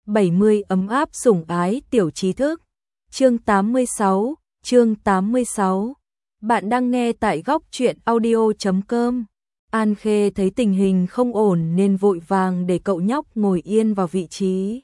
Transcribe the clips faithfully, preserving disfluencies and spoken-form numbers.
bảy mươi ấm áp sủng ái tiểu trí thức. Chương tám mươi sáu, chương tám mươi sáu. Bạn đang nghe tại góc truyện audio chấm com. An Khê thấy tình hình không ổn nên vội vàng để cậu nhóc ngồi yên vào vị trí.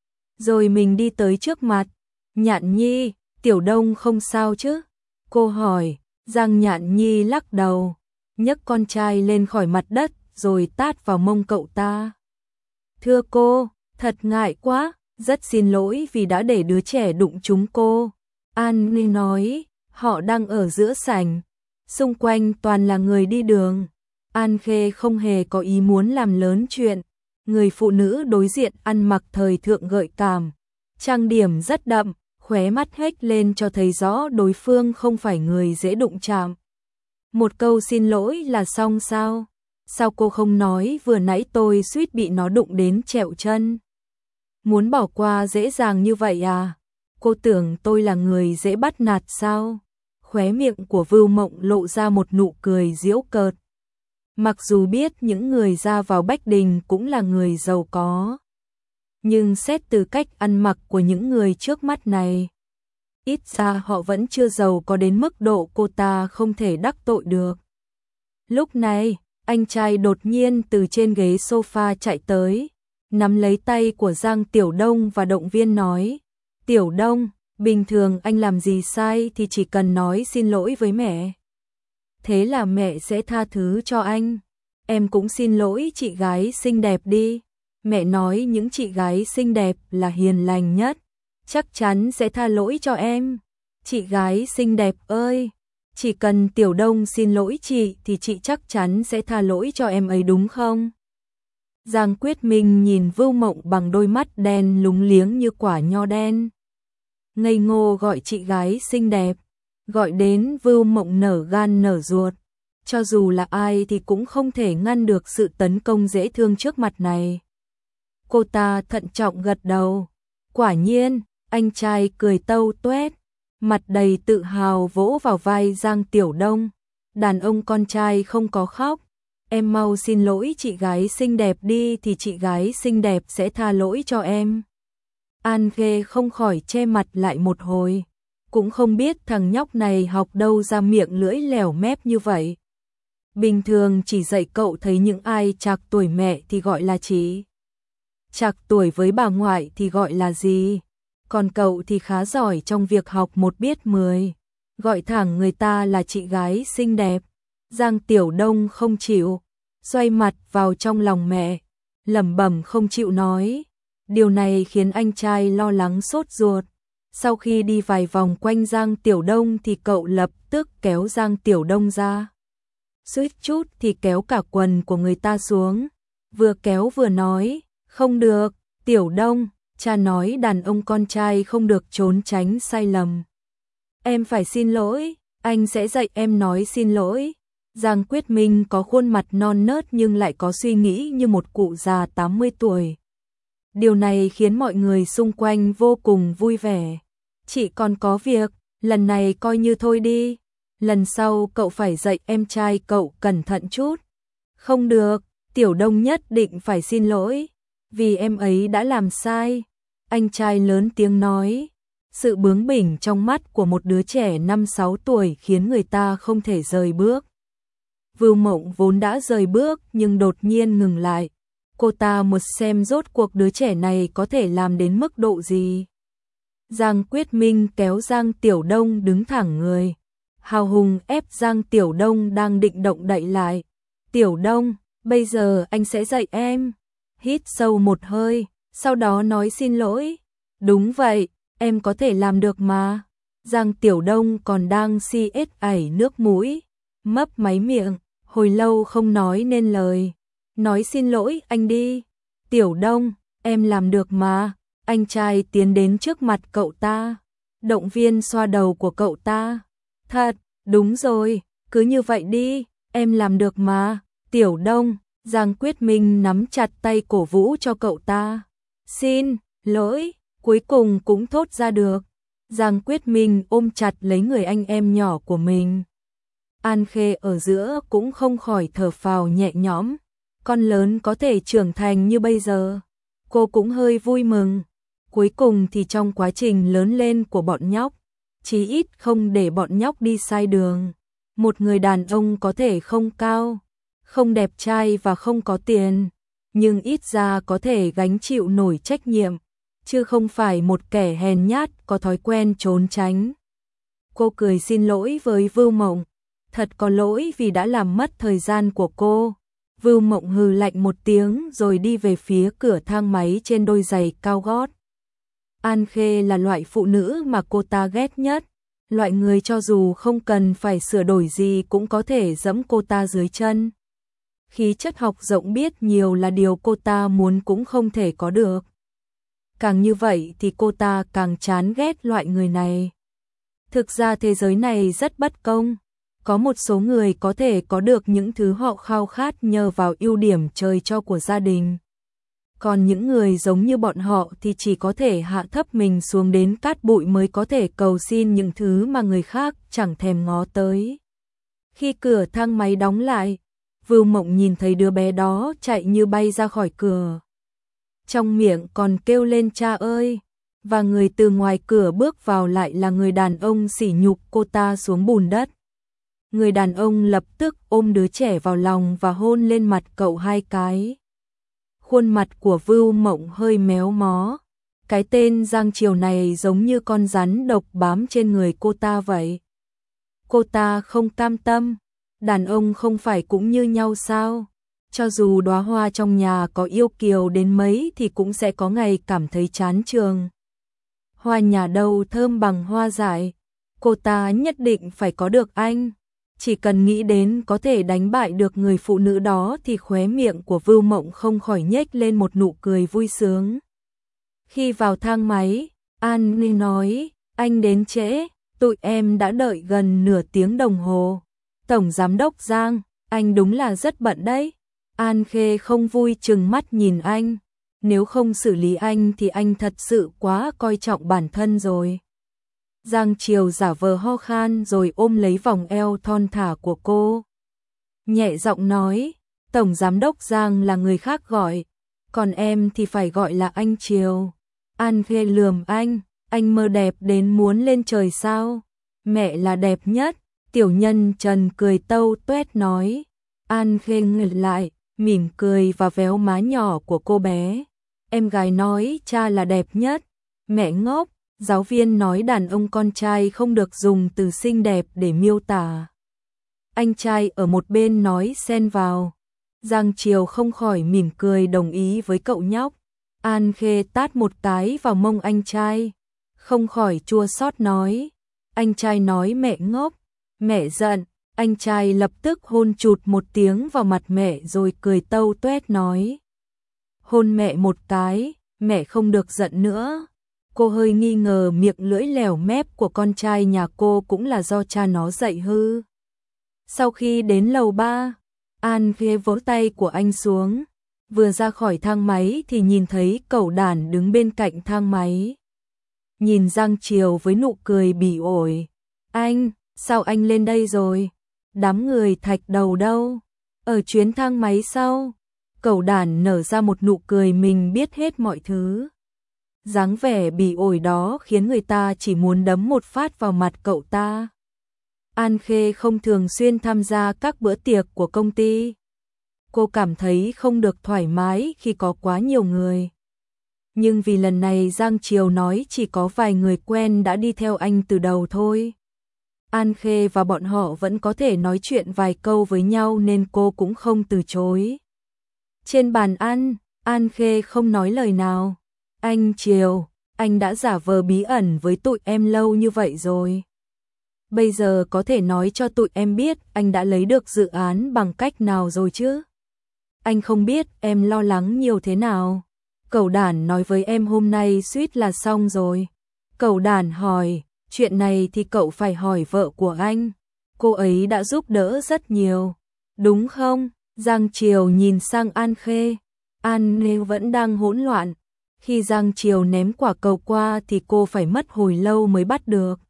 Rồi mình đi tới trước mặt. Nhạn Nhi, Tiểu Đông không sao chứ? Cô hỏi. Giang Nhạn Nhi lắc đầu, nhấc con trai lên khỏi mặt đất rồi tát vào mông cậu ta. Thưa cô, thật ngại quá, rất xin lỗi vì đã để đứa trẻ đụng trúng cô. An Ni nói, họ đang ở giữa sảnh, xung quanh toàn là người đi đường. An Khê không hề có ý muốn làm lớn chuyện. Người phụ nữ đối diện ăn mặc thời thượng gợi cảm, trang điểm rất đậm, khóe mắt hếch lên cho thấy rõ đối phương không phải người dễ đụng chạm. Một câu xin lỗi là xong sao? Sao cô không nói vừa nãy tôi suýt bị nó đụng đến trẹo chân? Muốn bỏ qua dễ dàng như vậy à? Cô tưởng tôi là người dễ bắt nạt sao? Khóe miệng của Vưu Mộng lộ ra một nụ cười giễu cợt. Mặc dù biết những người ra vào Bách Đình cũng là người giàu có, nhưng xét từ cách ăn mặc của những người trước mắt này, ít ra họ vẫn chưa giàu có đến mức độ cô ta không thể đắc tội được. Lúc này, anh trai đột nhiên từ trên ghế sofa chạy tới, nắm lấy tay của Giang Tiểu Đông và động viên nói, Tiểu Đông, bình thường anh làm gì sai thì chỉ cần nói xin lỗi với mẹ. Thế là mẹ sẽ tha thứ cho anh. Em cũng xin lỗi chị gái xinh đẹp đi. Mẹ nói những chị gái xinh đẹp là hiền lành nhất, chắc chắn sẽ tha lỗi cho em. Chị gái xinh đẹp ơi, chỉ cần Tiểu Đông xin lỗi chị thì chị chắc chắn sẽ tha lỗi cho em ấy đúng không? Giang Quyết Minh nhìn Vưu Mộng bằng đôi mắt đen lúng liếng như quả nho đen. Ngây ngô gọi chị gái xinh đẹp, gọi đến Vưu Mộng nở gan nở ruột. Cho dù là ai thì cũng không thể ngăn được sự tấn công dễ thương trước mặt này. Cô ta thận trọng gật đầu. Quả nhiên, anh trai cười tâu tuét, mặt đầy tự hào vỗ vào vai Giang Tiểu Đông. Đàn ông con trai không có khóc. Em mau xin lỗi chị gái xinh đẹp đi thì chị gái xinh đẹp sẽ tha lỗi cho em. An Khê không khỏi che mặt lại một hồi. Cũng không biết thằng nhóc này học đâu ra miệng lưỡi lèo mép như vậy. Bình thường chỉ dạy cậu thấy những ai trạc tuổi mẹ thì gọi là chị, trạc tuổi với bà ngoại thì gọi là gì. Còn cậu thì khá giỏi trong việc học một biết mười, gọi thẳng người ta là chị gái xinh đẹp. Giang Tiểu Đông không chịu, xoay mặt vào trong lòng mẹ, lẩm bẩm không chịu nói. Điều này khiến anh trai lo lắng sốt ruột. Sau khi đi vài vòng quanh Giang Tiểu Đông thì cậu lập tức kéo Giang Tiểu Đông ra. Suýt chút thì kéo cả quần của người ta xuống. Vừa kéo vừa nói, không được, Tiểu Đông, cha nói đàn ông con trai không được trốn tránh sai lầm. Em phải xin lỗi, anh sẽ dạy em nói xin lỗi. Giang Quyết Minh có khuôn mặt non nớt nhưng lại có suy nghĩ như một cụ già tám mươi tuổi. Điều này khiến mọi người xung quanh vô cùng vui vẻ. Chị còn có việc, lần này coi như thôi đi. Lần sau cậu phải dạy em trai cậu cẩn thận chút. Không được, Tiểu Đông nhất định phải xin lỗi, vì em ấy đã làm sai. Anh trai lớn tiếng nói. Sự bướng bỉnh trong mắt của một đứa trẻ năm sáu tuổi khiến người ta không thể rời bước. Vưu Mộng vốn đã rời bước nhưng đột nhiên ngừng lại. Cô ta muốn xem rốt cuộc đứa trẻ này có thể làm đến mức độ gì. Giang Quyết Minh kéo Giang Tiểu Đông đứng thẳng người. Hào hùng ép Giang Tiểu Đông đang định động đậy lại. Tiểu Đông, bây giờ anh sẽ dạy em. Hít sâu một hơi, sau đó nói xin lỗi. Đúng vậy, em có thể làm được mà. Giang Tiểu Đông còn đang si ết ảy nước mũi, mấp máy miệng, hồi lâu không nói nên lời. Nói xin lỗi anh đi. Tiểu Đông, em làm được mà. Anh trai tiến đến trước mặt cậu ta, động viên xoa đầu của cậu ta. Thật, đúng rồi, cứ như vậy đi, em làm được mà. Tiểu Đông, Giang Quyết Minh nắm chặt tay cổ vũ cho cậu ta. Xin lỗi, cuối cùng cũng thốt ra được. Giang Quyết Minh ôm chặt lấy người anh em nhỏ của mình. An Khê ở giữa cũng không khỏi thở phào nhẹ nhõm. Con lớn có thể trưởng thành như bây giờ. Cô cũng hơi vui mừng, Cuối cùng thì trong quá trình lớn lên của bọn nhóc, chí ít không để bọn nhóc đi sai đường. Một người đàn ông có thể không cao, không đẹp trai và không có tiền, nhưng ít ra có thể gánh chịu nổi trách nhiệm, chứ không phải một kẻ hèn nhát có thói quen trốn tránh. Cô cười xin lỗi với Vưu Mộng, thật có lỗi vì đã làm mất thời gian của cô. Vưu Mộng hừ lạnh một tiếng rồi đi về phía cửa thang máy trên đôi giày cao gót. An Khê là loại phụ nữ mà cô ta ghét nhất, loại người cho dù không cần phải sửa đổi gì cũng có thể giẫm cô ta dưới chân. Khí chất học rộng biết nhiều là điều cô ta muốn cũng không thể có được. Càng như vậy thì cô ta càng chán ghét loại người này. Thực ra thế giới này rất bất công. Có một số người có thể có được những thứ họ khao khát nhờ vào ưu điểm trời cho của gia đình. Còn những người giống như bọn họ thì chỉ có thể hạ thấp mình xuống đến cát bụi mới có thể cầu xin những thứ mà người khác chẳng thèm ngó tới. Khi cửa thang máy đóng lại, Vưu Mộng nhìn thấy đứa bé đó chạy như bay ra khỏi cửa. Trong miệng còn kêu lên cha ơi, và người từ ngoài cửa bước vào lại là người đàn ông sỉ nhục cô ta xuống bùn đất. Người đàn ông lập tức ôm đứa trẻ vào lòng và hôn lên mặt cậu hai cái. Khuôn mặt của Vưu Mộng hơi méo mó. Cái tên Giang Triều này giống như con rắn độc bám trên người cô ta vậy. Cô ta không cam tâm. Đàn ông không phải cũng như nhau sao? Cho dù đóa hoa trong nhà có yêu kiều đến mấy thì cũng sẽ có ngày cảm thấy chán chường. Hoa nhà đâu thơm bằng hoa dại. Cô ta nhất định phải có được anh. Chỉ cần nghĩ đến có thể đánh bại được người phụ nữ đó thì khóe miệng của Vưu Mộng không khỏi nhếch lên một nụ cười vui sướng. Khi vào thang máy, An Ni nói, anh đến trễ, tụi em đã đợi gần nửa tiếng đồng hồ. Tổng Giám đốc Giang, anh đúng là rất bận đấy. An Khê không vui trừng mắt nhìn anh. Nếu không xử lý anh thì anh thật sự quá coi trọng bản thân rồi. Giang Triều giả vờ ho khan rồi ôm lấy vòng eo thon thả của cô. Nhẹ giọng nói, Tổng Giám đốc Giang là người khác gọi, còn em thì phải gọi là anh Triều. An Khê lườm anh, anh mơ đẹp đến muốn lên trời sao? Mẹ là đẹp nhất. Tiểu nhân Trần cười tâu tuét nói. An Khê ngẩng lại, mỉm cười và véo má nhỏ của cô bé. Em gái nói cha là đẹp nhất. Mẹ ngốc, giáo viên nói đàn ông con trai không được dùng từ xinh đẹp để miêu tả. Anh trai ở một bên nói xen vào. Giang Triều không khỏi mỉm cười đồng ý với cậu nhóc. An Khê tát một cái vào mông anh trai. Không khỏi chua xót nói. Anh trai nói mẹ ngốc. Mẹ giận, anh trai lập tức hôn chụt một tiếng vào mặt mẹ rồi cười tâu tuét nói. Hôn mẹ một cái, mẹ không được giận nữa. Cô hơi nghi ngờ miệng lưỡi lèo mép của con trai nhà cô cũng là do cha nó dạy hư. Sau khi đến lầu ba, An Khê vỗ tay của anh xuống. Vừa ra khỏi thang máy thì nhìn thấy cậu đàn đứng bên cạnh thang máy. Nhìn Giang Triều với nụ cười bỉ ổi. Anh, sao anh lên đây rồi? Đám người Thạch Đầu đâu? Ở chuyến thang máy sau. Cậu đàn nở ra một nụ cười mình biết hết mọi thứ. Dáng vẻ bỉ ổi đó khiến người ta chỉ muốn đấm một phát vào mặt cậu ta. An Khê không thường xuyên tham gia các bữa tiệc của công ty. Cô cảm thấy không được thoải mái khi có quá nhiều người. Nhưng vì lần này Giang Triều nói chỉ có vài người quen đã đi theo anh từ đầu thôi. An Khê và bọn họ vẫn có thể nói chuyện vài câu với nhau nên cô cũng không từ chối. Trên bàn ăn, An Khê không nói lời nào. Anh Triều, anh đã giả vờ bí ẩn với tụi em lâu như vậy rồi. Bây giờ có thể nói cho tụi em biết anh đã lấy được dự án bằng cách nào rồi chứ? Anh không biết em lo lắng nhiều thế nào. Cậu đàn nói với em hôm nay suýt là xong rồi. Cậu đàn hỏi, chuyện này thì cậu phải hỏi vợ của anh. Cô ấy đã giúp đỡ rất nhiều. Đúng không? Giang Triều nhìn sang An Khê. An Khê vẫn đang hỗn loạn. Khi Giang Triều ném quả cầu qua thì cô phải mất hồi lâu mới bắt được.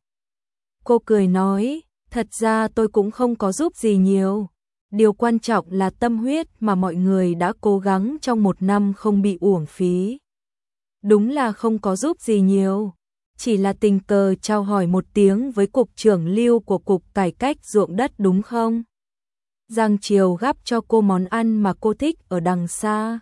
Cô cười nói, thật ra tôi cũng không có giúp gì nhiều. Điều quan trọng là tâm huyết mà mọi người đã cố gắng trong một năm không bị uổng phí. Đúng là không có giúp gì nhiều, chỉ là tình cờ chào hỏi một tiếng với cục trưởng Lưu của cục cải cách ruộng đất đúng không? Giang Triều gắp cho cô món ăn mà cô thích ở đằng xa.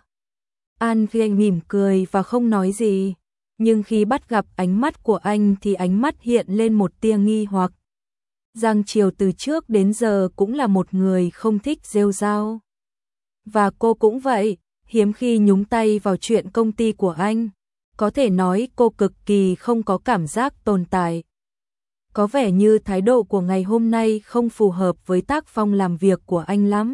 An Khê mỉm cười và không nói gì, nhưng khi bắt gặp ánh mắt của anh thì ánh mắt hiện lên một tia nghi hoặc. Giang Triều từ trước đến giờ cũng là một người không thích rêu rao. Và cô cũng vậy, hiếm khi nhúng tay vào chuyện công ty của anh. Có thể nói cô cực kỳ không có cảm giác tồn tại. Có vẻ như thái độ của ngày hôm nay không phù hợp với tác phong làm việc của anh lắm.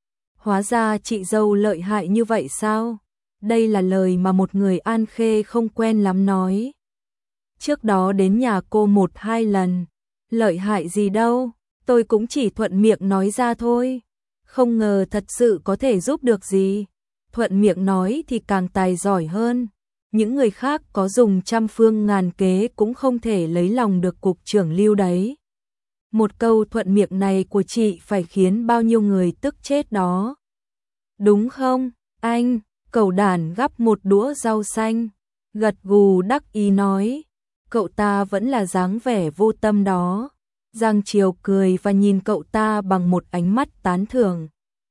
Hóa ra chị dâu lợi hại như vậy sao? Đây là lời mà một người An Khê không quen lắm nói. Trước đó đến nhà cô một hai lần. Lợi hại gì đâu, tôi cũng chỉ thuận miệng nói ra thôi. Không ngờ thật sự có thể giúp được gì. Thuận miệng nói thì càng tài giỏi hơn. Những người khác có dùng trăm phương ngàn kế cũng không thể lấy lòng được cục trưởng Lưu đấy. Một câu thuận miệng này của chị phải khiến bao nhiêu người tức chết đó. Đúng không, anh? Cẩu đản gắp một đũa rau xanh, gật gù đắc ý nói. Cậu ta vẫn là dáng vẻ vô tâm đó. Giang Triều cười và nhìn cậu ta bằng một ánh mắt tán thưởng.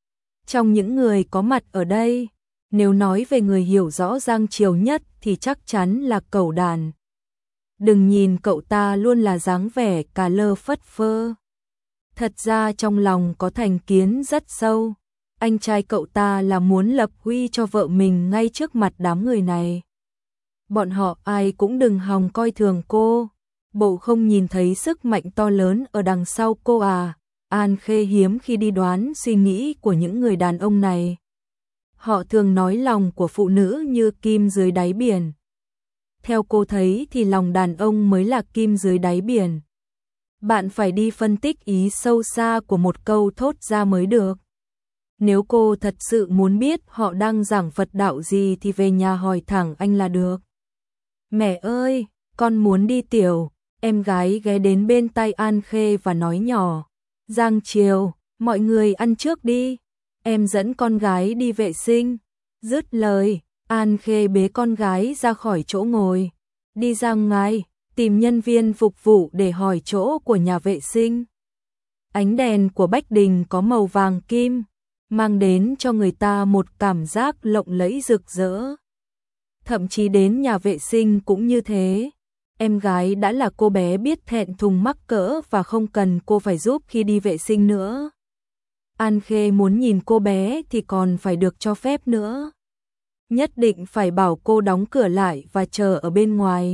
Trong những người có mặt ở đây, nếu nói về người hiểu rõ Giang Triều nhất thì chắc chắn là Cẩu Đản. Đừng nhìn cậu ta luôn là dáng vẻ cà lơ phất phơ. Thật ra trong lòng có thành kiến rất sâu. Anh trai cậu ta là muốn lập uy cho vợ mình ngay trước mặt đám người này. Bọn họ ai cũng đừng hòng coi thường cô. Bộ không nhìn thấy sức mạnh to lớn ở đằng sau cô à? An Khê hiếm khi đi đoán suy nghĩ của những người đàn ông này. Họ thường nói lòng của phụ nữ như kim dưới đáy biển. Theo cô thấy thì lòng đàn ông mới là kim dưới đáy biển. Bạn phải đi phân tích ý sâu xa của một câu thốt ra mới được. Nếu cô thật sự muốn biết họ đang giảng Phật đạo gì thì về nhà hỏi thẳng anh là được. Mẹ ơi, con muốn đi tiểu. Em gái ghé đến bên tai An Khê và nói nhỏ. Giang Triều, mọi người ăn trước đi. Em dẫn con gái đi vệ sinh. Dứt lời, An Khê bế con gái ra khỏi chỗ ngồi. Đi ra ngoài, tìm nhân viên phục vụ để hỏi chỗ của nhà vệ sinh. Ánh đèn của Bách Đình có màu vàng kim, mang đến cho người ta một cảm giác lộng lẫy rực rỡ. Thậm chí đến nhà vệ sinh cũng như thế. Em gái đã là cô bé biết thẹn thùng mắc cỡ và không cần cô phải giúp khi đi vệ sinh nữa. An Khê muốn nhìn cô bé thì còn phải được cho phép nữa. Nhất định phải bảo cô đóng cửa lại và chờ ở bên ngoài.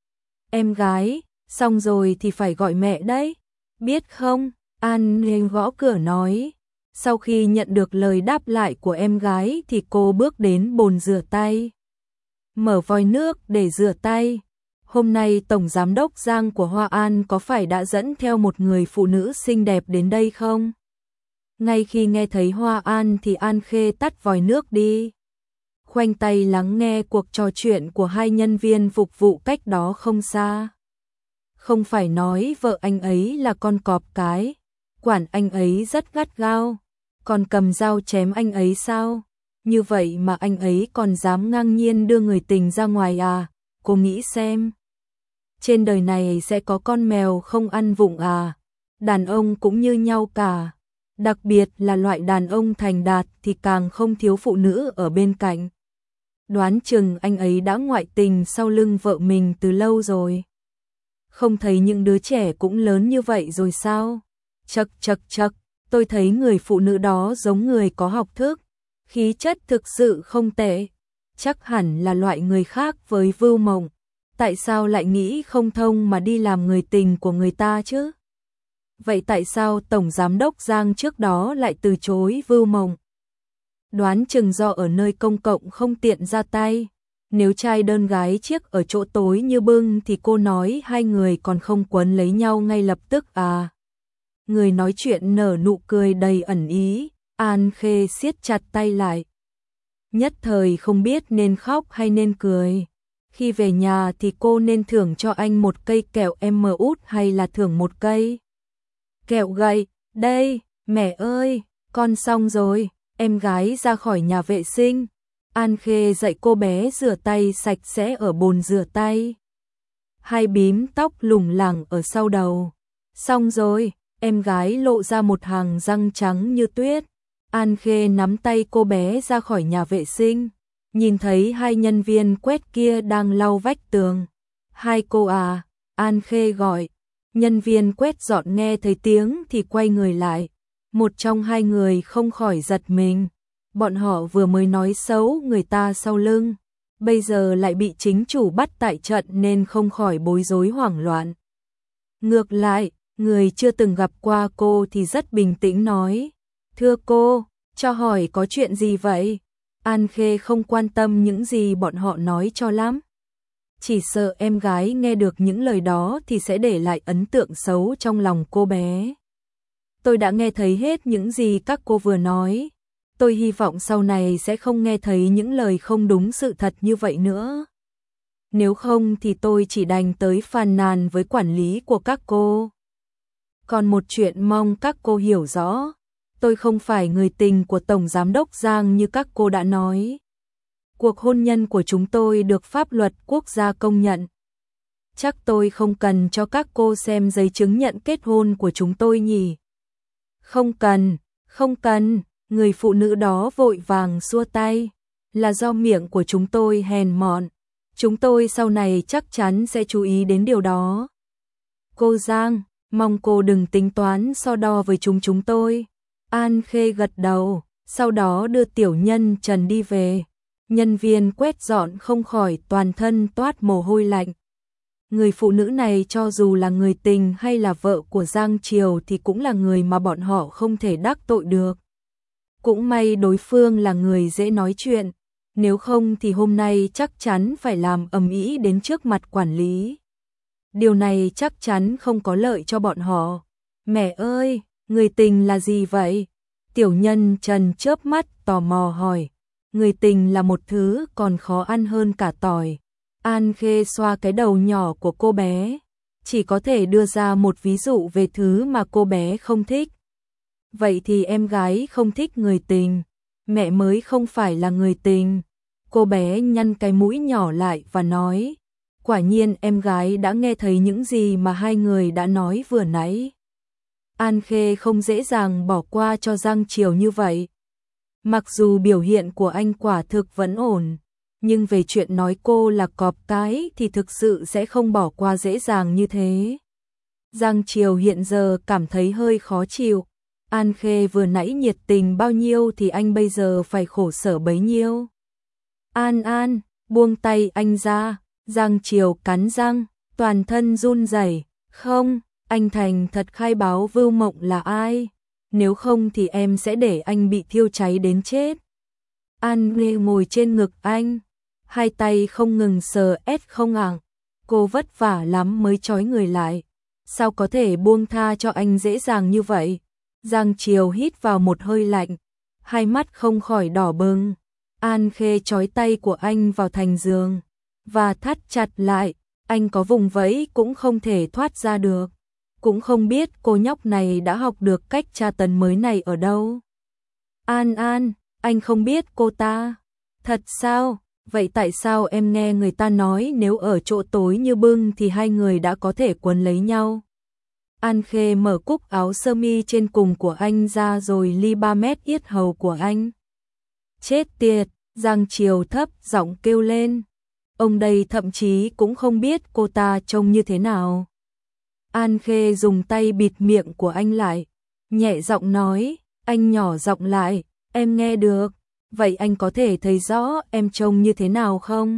Em gái, xong rồi thì phải gọi mẹ đấy. Biết không? An Khê gõ cửa nói. Sau khi nhận được lời đáp lại của em gái thì cô bước đến bồn rửa tay. Mở vòi nước để rửa tay. Hôm nay Tổng Giám đốc Giang của Hoa An có phải đã dẫn theo một người phụ nữ xinh đẹp đến đây không? Ngay khi nghe thấy Hoa An thì An Khê tắt vòi nước đi. Khoanh tay lắng nghe cuộc trò chuyện của hai nhân viên phục vụ cách đó không xa. Không phải nói vợ anh ấy là con cọp cái, quản anh ấy rất gắt gao, còn cầm dao chém anh ấy sao? Như vậy mà anh ấy còn dám ngang nhiên đưa người tình ra ngoài à? Cô nghĩ xem. Trên đời này sẽ có con mèo không ăn vụng à? Đàn ông cũng như nhau cả. Đặc biệt là loại đàn ông thành đạt thì càng không thiếu phụ nữ ở bên cạnh. Đoán chừng anh ấy đã ngoại tình sau lưng vợ mình từ lâu rồi. Không thấy những đứa trẻ cũng lớn như vậy rồi sao? Chậc chậc chậc, tôi thấy người phụ nữ đó giống người có học thức, khí chất thực sự không tệ. Chắc hẳn là loại người khác với Vưu Mộng. Tại sao lại nghĩ không thông mà đi làm người tình của người ta chứ? Vậy tại sao Tổng Giám đốc Giang trước đó lại từ chối Vưu Mộng? Đoán chừng do ở nơi công cộng không tiện ra tay. Nếu trai đơn gái chiếc ở chỗ tối như bưng thì cô nói hai người còn không quấn lấy nhau ngay lập tức à? Người nói chuyện nở nụ cười đầy ẩn ý. An Khê siết chặt tay lại. Nhất thời không biết nên khóc hay nên cười. Khi về nhà thì cô nên thưởng cho anh một cây kẹo em út hay là thưởng một cây kẹo gậy. Đây, mẹ ơi, con xong rồi. Em gái ra khỏi nhà vệ sinh. An Khê dạy cô bé rửa tay sạch sẽ ở bồn rửa tay. Hai bím tóc lủng lẳng ở sau đầu. Xong rồi, em gái lộ ra một hàng răng trắng như tuyết. An Khê nắm tay cô bé ra khỏi nhà vệ sinh, nhìn thấy hai nhân viên quét kia đang lau vách tường. Hai cô à, An Khê gọi. Nhân viên quét dọn nghe thấy tiếng thì quay người lại. Một trong hai người không khỏi giật mình. Bọn họ vừa mới nói xấu người ta sau lưng, bây giờ lại bị chính chủ bắt tại trận nên không khỏi bối rối hoảng loạn. Ngược lại, người chưa từng gặp qua cô thì rất bình tĩnh nói, thưa cô, cho hỏi có chuyện gì vậy? An Khê không quan tâm những gì bọn họ nói cho lắm. Chỉ sợ em gái nghe được những lời đó thì sẽ để lại ấn tượng xấu trong lòng cô bé. Tôi đã nghe thấy hết những gì các cô vừa nói. Tôi hy vọng sau này sẽ không nghe thấy những lời không đúng sự thật như vậy nữa. Nếu không thì tôi chỉ đành tới phàn nàn với quản lý của các cô. Còn một chuyện mong các cô hiểu rõ, tôi không phải người tình của Tổng Giám đốc Giang như các cô đã nói. Cuộc hôn nhân của chúng tôi được pháp luật quốc gia công nhận. Chắc tôi không cần cho các cô xem giấy chứng nhận kết hôn của chúng tôi nhỉ? Không cần, không cần. Người phụ nữ đó vội vàng xua tay, là do miệng của chúng tôi hèn mọn, chúng tôi sau này chắc chắn sẽ chú ý đến điều đó. Cô Giang, mong cô đừng tính toán so đo với chúng chúng tôi. An Khê gật đầu, sau đó đưa tiểu nhân Trần đi về. Nhân viên quét dọn không khỏi toàn thân toát mồ hôi lạnh. Người phụ nữ này cho dù là người tình hay là vợ của Giang Triều thì cũng là người mà bọn họ không thể đắc tội được. Cũng may đối phương là người dễ nói chuyện, nếu không thì hôm nay chắc chắn phải làm ầm ĩ đến trước mặt quản lý. Điều này chắc chắn không có lợi cho bọn họ. Mẹ ơi, người tình là gì vậy? Tiểu nhân Trần chớp mắt tò mò hỏi. Người tình là một thứ còn khó ăn hơn cả tỏi. An Khê xoa cái đầu nhỏ của cô bé, chỉ có thể đưa ra một ví dụ về thứ mà cô bé không thích. Vậy thì em gái không thích người tình, mẹ mới không phải là người tình. Cô bé nhăn cái mũi nhỏ lại và nói, quả nhiên em gái đã nghe thấy những gì mà hai người đã nói vừa nãy. An Khê không dễ dàng bỏ qua cho Giang Triều như vậy. Mặc dù biểu hiện của anh quả thực vẫn ổn, nhưng về chuyện nói cô là cọp cái thì thực sự sẽ không bỏ qua dễ dàng như thế. Giang Triều hiện giờ cảm thấy hơi khó chịu. An Khê vừa nãy nhiệt tình bao nhiêu thì anh bây giờ phải khổ sở bấy nhiêu. An An, buông tay anh ra. Giang Triều cắn răng, toàn thân run rẩy. Không, anh thành thật khai báo Vưu Mộng là ai. Nếu không thì em sẽ để anh bị thiêu cháy đến chết. An Nghê ngồi trên ngực anh, hai tay không ngừng sờ ét không ảng. Cô vất vả lắm mới trói người lại. Sao có thể buông tha cho anh dễ dàng như vậy? Giang Triều hít vào một hơi lạnh, hai mắt không khỏi đỏ bừng. An Khê trói tay của anh vào thành giường và thắt chặt lại, anh có vùng vẫy cũng không thể thoát ra được. Cũng không biết cô nhóc này đã học được cách tra tấn mới này ở đâu. An An, anh không biết cô ta. Thật sao? Vậy tại sao em nghe người ta nói nếu ở chỗ tối như bưng thì hai người đã có thể quấn lấy nhau? An Khê mở cúc áo sơ mi trên cùng của anh ra rồi li ba mét yết hầu của anh. Chết tiệt, Giang Triều thấp giọng kêu lên. Ông đây thậm chí cũng không biết cô ta trông như thế nào. An Khê dùng tay bịt miệng của anh lại, nhẹ giọng nói, anh nhỏ giọng lại, em nghe được, vậy anh có thể thấy rõ em trông như thế nào không?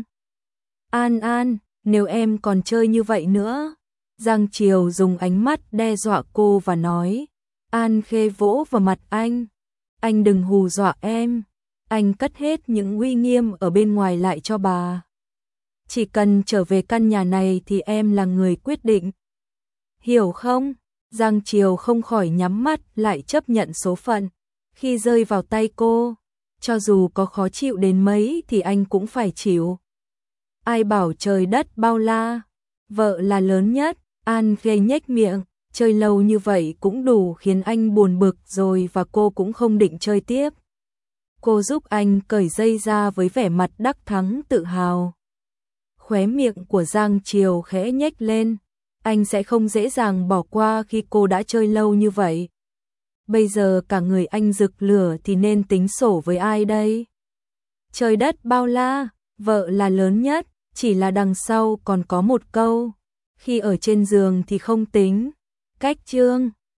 An An, nếu em còn chơi như vậy nữa. Giang Triều dùng ánh mắt đe dọa cô và nói. An Khê vỗ vào mặt anh. Anh đừng hù dọa em. Anh cất hết những uy nghiêm ở bên ngoài lại cho bà. Chỉ cần trở về căn nhà này thì em là người quyết định. Hiểu không? Giang Triều không khỏi nhắm mắt lại chấp nhận số phận. Khi rơi vào tay cô, cho dù có khó chịu đến mấy thì anh cũng phải chịu. Ai bảo trời đất bao la, vợ là lớn nhất. An Khê nhếch miệng, chơi lâu như vậy cũng đủ khiến anh buồn bực rồi và cô cũng không định chơi tiếp. Cô giúp anh cởi dây ra với vẻ mặt đắc thắng tự hào. Khóe miệng của Giang Triều khẽ nhếch lên, anh sẽ không dễ dàng bỏ qua khi cô đã chơi lâu như vậy. Bây giờ cả người anh rực lửa thì nên tính sổ với ai đây? Trời đất bao la, vợ là lớn nhất, chỉ là đằng sau còn có một câu, khi ở trên giường thì không tính. Cách chương